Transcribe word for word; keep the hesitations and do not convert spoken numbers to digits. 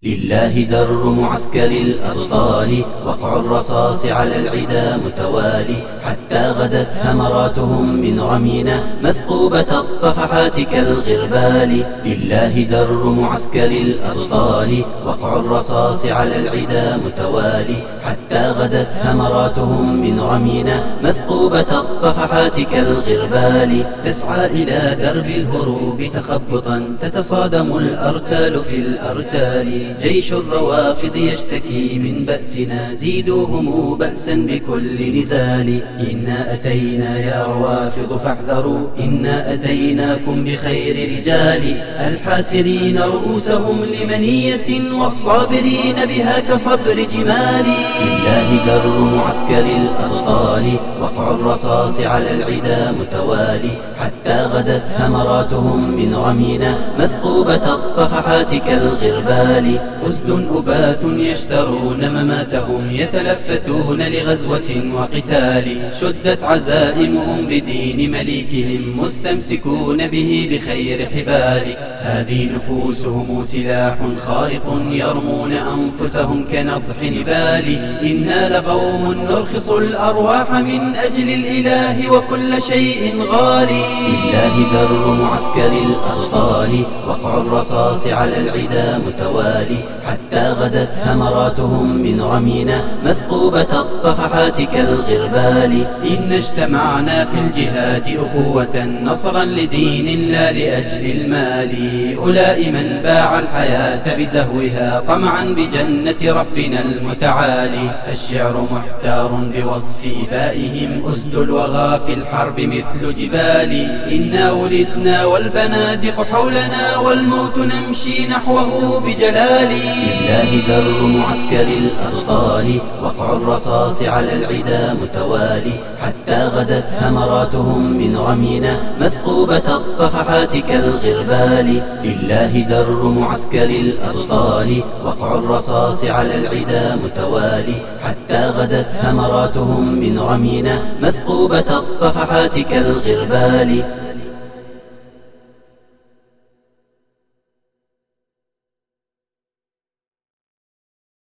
لله در معسكر الأبطال، وقع الرصاص على العدا متوالي، حتى غدت همراتهم من رمينا مثقوبة الصفحات كالغربال. لله در معسكر الأبطال، وقع الرصاص على العدا متوالي، حتى غدت همراتهم من رمينا مثقوبة الصفحات كالغربال. تسعى إلى درب الهروب تخبطا، تتصادم الأرتال في الأرتال. جيش الروافض يشتكي من بأسنا، زيدوهم بأسا بكل نزال. إنا أتينا يا روافض فاحذروا، إنا أتيناكم بخير رجال، الحاسرين رؤوسهم لمنية، والصابرين بها كصبر جمال. لله در معسكر الأبطال، وقع الرصاص على العدا متوالي، حتى غدت همراتهم من رمينا مثقوبة الصفحات كالغربال. أسد أبات يشترون مماتهم، يتلفتون لغزوة وقتال. شدت عزائمهم بدين مليكهم، مستمسكون به بخير حبال. هذه نفوسهم سلاح خارق، يرمون أنفسهم كنضح نبال. إنا لقوم نرخص الأرواح من أجل الإله، وكل شيء غالي. لله در معسكر الأبطال، وقع الرصاص على العدا متوالي، حتى غدت همراتهم من رمينا مثقوبة الصفحات كالغربال. إن اجتمعنا في الجهاد أخوة، نصرا لدين لا لأجل المال. أولئك من باع الحياة بزهوها، طمعا بجنة ربنا المتعالي. الشعر محتار بوصف إبائهم، أسد الوغى في الحرب مثل جبال. إنا ولدنا والبنادق حولنا، والموت نمشي نحوه بجلال. لله در معسكر الأبطال، وقع الرصاص على العدا متوالي، حتى غدت همراتهم من رمينا مثقوبة الصفحات كالغربال. لله در معسكر الأبطال، وقع الرصاص على العدا متوالي، حتى غدت همراتهم من رمينا مثقوبة الصفحات كالغربال.